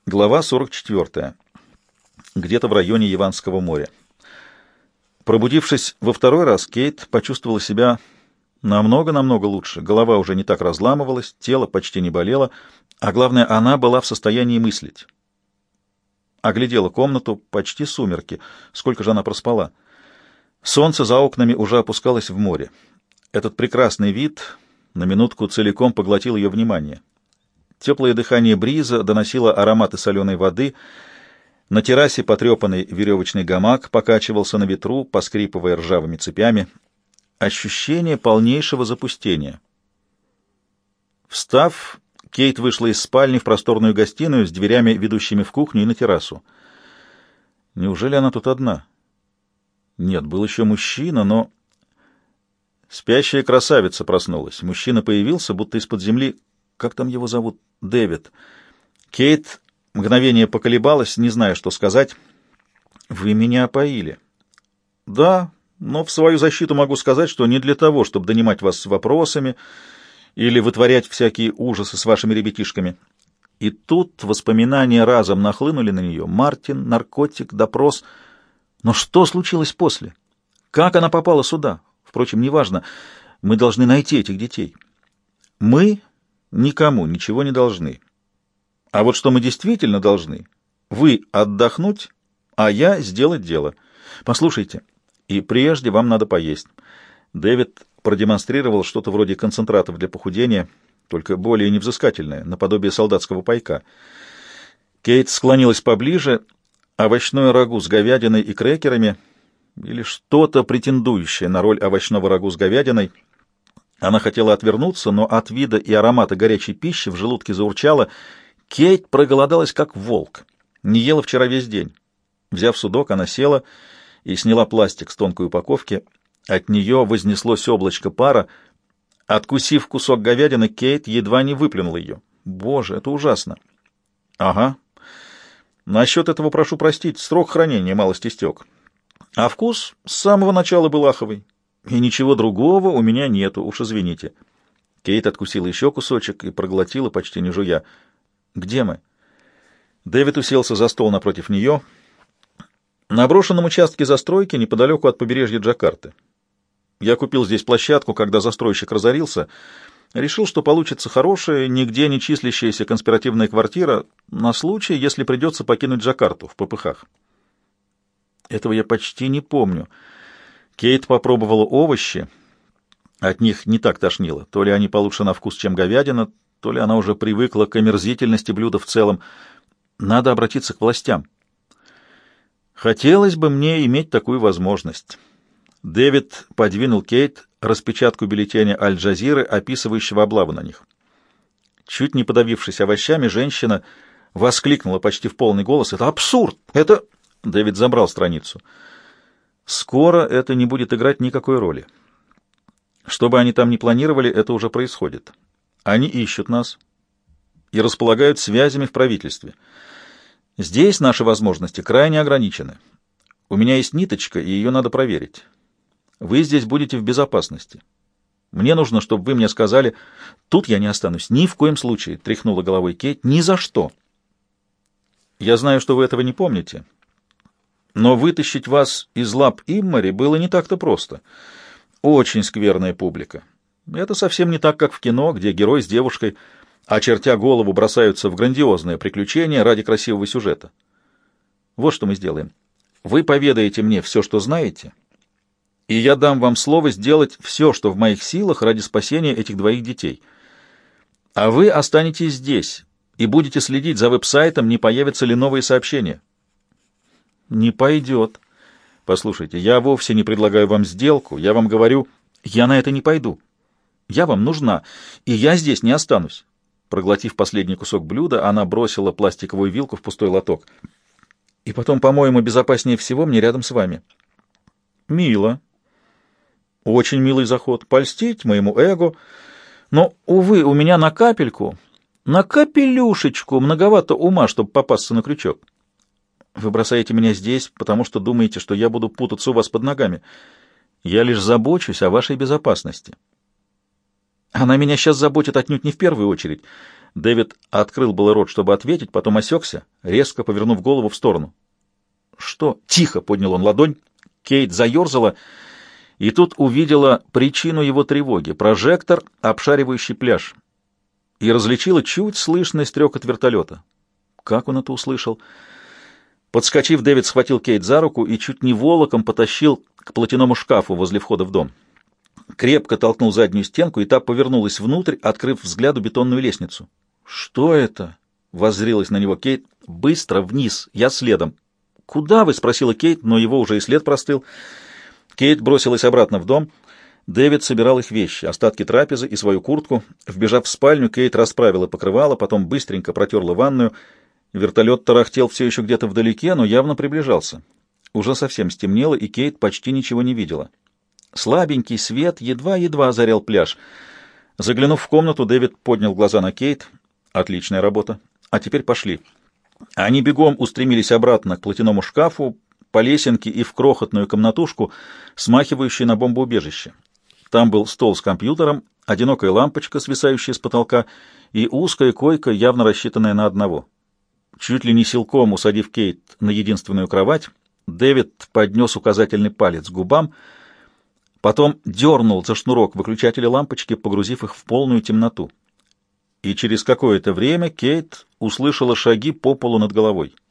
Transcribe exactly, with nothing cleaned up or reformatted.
Глава сорок четвёртая. Где-то в районе Яванского моря. Пробудившись во второй раз, Кейт почувствовала себя намного-намного лучше. Голова уже не так разламывалась, тело почти не болело, а главное, она была в состоянии мыслить. Оглядела комнату, почти сумерки. Сколько же она проспала? Солнце за окнами уже опускалось в море. Этот прекрасный вид на минутку целиком поглотил ее внимание. Теплое дыхание бриза доносило ароматы соленой воды. На террасе потрепанный веревочный гамак покачивался на ветру, поскрипывая ржавыми цепями. Ощущение полнейшего запустения. Встав, Кейт вышла из спальни в просторную гостиную с дверями, ведущими в кухню и на террасу. Неужели она тут одна? Нет, был еще мужчина, но... Спящая красавица проснулась. Мужчина появился, будто из-под земли. Как там его зовут? Дэвид. Кейт мгновение поколебалась, не зная, что сказать. «Вы меня опоили». «Да, но в свою защиту могу сказать, что не для того, чтобы донимать вас вопросами или вытворять всякие ужасы с вашими ребятишками». И тут воспоминания разом нахлынули на нее. Мартин, наркотик, допрос. Но что случилось после? Как она попала сюда? Впрочем, неважно. Мы должны найти этих детей. Мы никому ничего не должны. А вот что мы действительно должны: вы отдохнуть, а я сделать дело. Послушайте, и прежде вам надо поесть. Дэвид продемонстрировал что-то вроде концентратов для похудения, только более невзыскательное, наподобие солдатского пайка. Кейт склонилась поближе. Овощное рагу с говядиной и крекерами или что-то претендующее на роль овощного рагу с говядиной. Она хотела отвернуться, но от вида и аромата горячей пищи в желудке заурчало. Кейт проголодалась, как волк. Не ела вчера весь день. Взяв судок, она села и сняла пластик с тонкой упаковки. От нее вознеслось облачко пара. Откусив кусок говядины, Кейт едва не выплюнула ее. Боже, это ужасно. Ага. Насчет этого прошу простить, срок хранения малость истек. А вкус с самого начала был аховый. И ничего другого у меня нету, уж извините. Кейт откусила еще кусочек и проглотила, почти не жуя. Где мы? Дэвид уселся за стол напротив нее. На брошенном участке застройки неподалеку от побережья Джакарты. Я купил здесь площадку, когда застройщик разорился. Решил, что получится хорошая, нигде не числящаяся конспиративная квартира на случай, если придется покинуть Джакарту в попыхах. Этого я почти не помню. Кейт попробовала овощи. От них не так тошнило. То ли они получше на вкус, чем говядина, то ли она уже привыкла к омерзительности блюда в целом. Надо обратиться к властям. Хотелось бы мне иметь такую возможность. Дэвид подвинул Кейт распечатку бюллетеня Аль-Джазиры, описывающего облаву на них. Чуть не подавившись овощами, женщина воскликнула почти в полный голос: «Это абсурд! Это...» Дэвид забрал страницу. «Скоро это не будет играть никакой роли. Что бы они там ни планировали, это уже происходит. Они ищут нас и располагают связями в правительстве. Здесь наши возможности крайне ограничены. У меня есть ниточка, и ее надо проверить. Вы здесь будете в безопасности. Мне нужно, чтобы вы мне сказали...» «Тут я не останусь, ни в коем случае», — тряхнула головой Кейт. «Ни за что. Я знаю, что вы этого не помните, но вытащить вас из лап Иммари было не так-то просто. Очень скверная публика. Это совсем не так, как в кино, где герой с девушкой, очертя голову, бросаются в грандиозное приключение ради красивого сюжета. Вот что мы сделаем. Вы поведаете мне все, что знаете, и я дам вам слово сделать все, что в моих силах ради спасения этих двоих детей. А вы останетесь здесь и будете следить за веб-сайтом, не появятся ли новые сообщения». «Не пойдет. Послушайте, я вовсе не предлагаю вам сделку. Я вам говорю, я на это не пойду. Я вам нужна, и я здесь не останусь». Проглотив последний кусок блюда, она бросила пластиковую вилку в пустой лоток. «И потом, по-моему, безопаснее всего мне рядом с вами». «Мило. Очень милый заход. Польстить моему эго. Но, увы, у меня на капельку, на капелюшечку многовато ума, чтобы попасться на крючок. Вы бросаете меня здесь, потому что думаете, что я буду путаться у вас под ногами. Я лишь забочусь о вашей безопасности. Она меня сейчас заботит отнюдь не в первую очередь. Дэвид открыл было рот, чтобы ответить, потом осекся, резко повернув голову в сторону. «Что?» «Тихо!» — поднял он ладонь. Кейт заерзала, и тут увидела причину его тревоги — прожектор, обшаривающий пляж, и различила чуть слышный стрекот вертолета. Как он это услышал? Подскочив, Дэвид схватил Кейт за руку и чуть не волоком потащил к платяному шкафу возле входа в дом. Крепко толкнул заднюю стенку, и та повернулась внутрь, открыв взгляду бетонную лестницу. «Что это?» — воззрилась на него Кейт. «Быстро вниз, я следом». «Куда вы?» — спросила Кейт, но его уже и след простыл. Кейт бросилась обратно в дом. Дэвид собирал их вещи, остатки трапезы и свою куртку. Вбежав в спальню, Кейт расправила покрывало, потом быстренько протерла ванную. Вертолет тарахтел все еще где-то вдалеке, но явно приближался. Уже совсем стемнело, и Кейт почти ничего не видела. Слабенький свет едва-едва озарял пляж. Заглянув в комнату, Дэвид поднял глаза на Кейт. «Отличная работа. А теперь пошли». Они бегом устремились обратно к платяному шкафу, по лесенке и в крохотную комнатушку, смахивающую на бомбоубежище. Там был стол с компьютером, одинокая лампочка, свисающая с потолка, и узкая койка, явно рассчитанная на одного. Чуть ли не силком усадив Кейт на единственную кровать, Дэвид поднес указательный палец к губам, потом дернул за шнурок выключателя лампочки, погрузив их в полную темноту. И через какое-то время Кейт услышала шаги по полу над головой.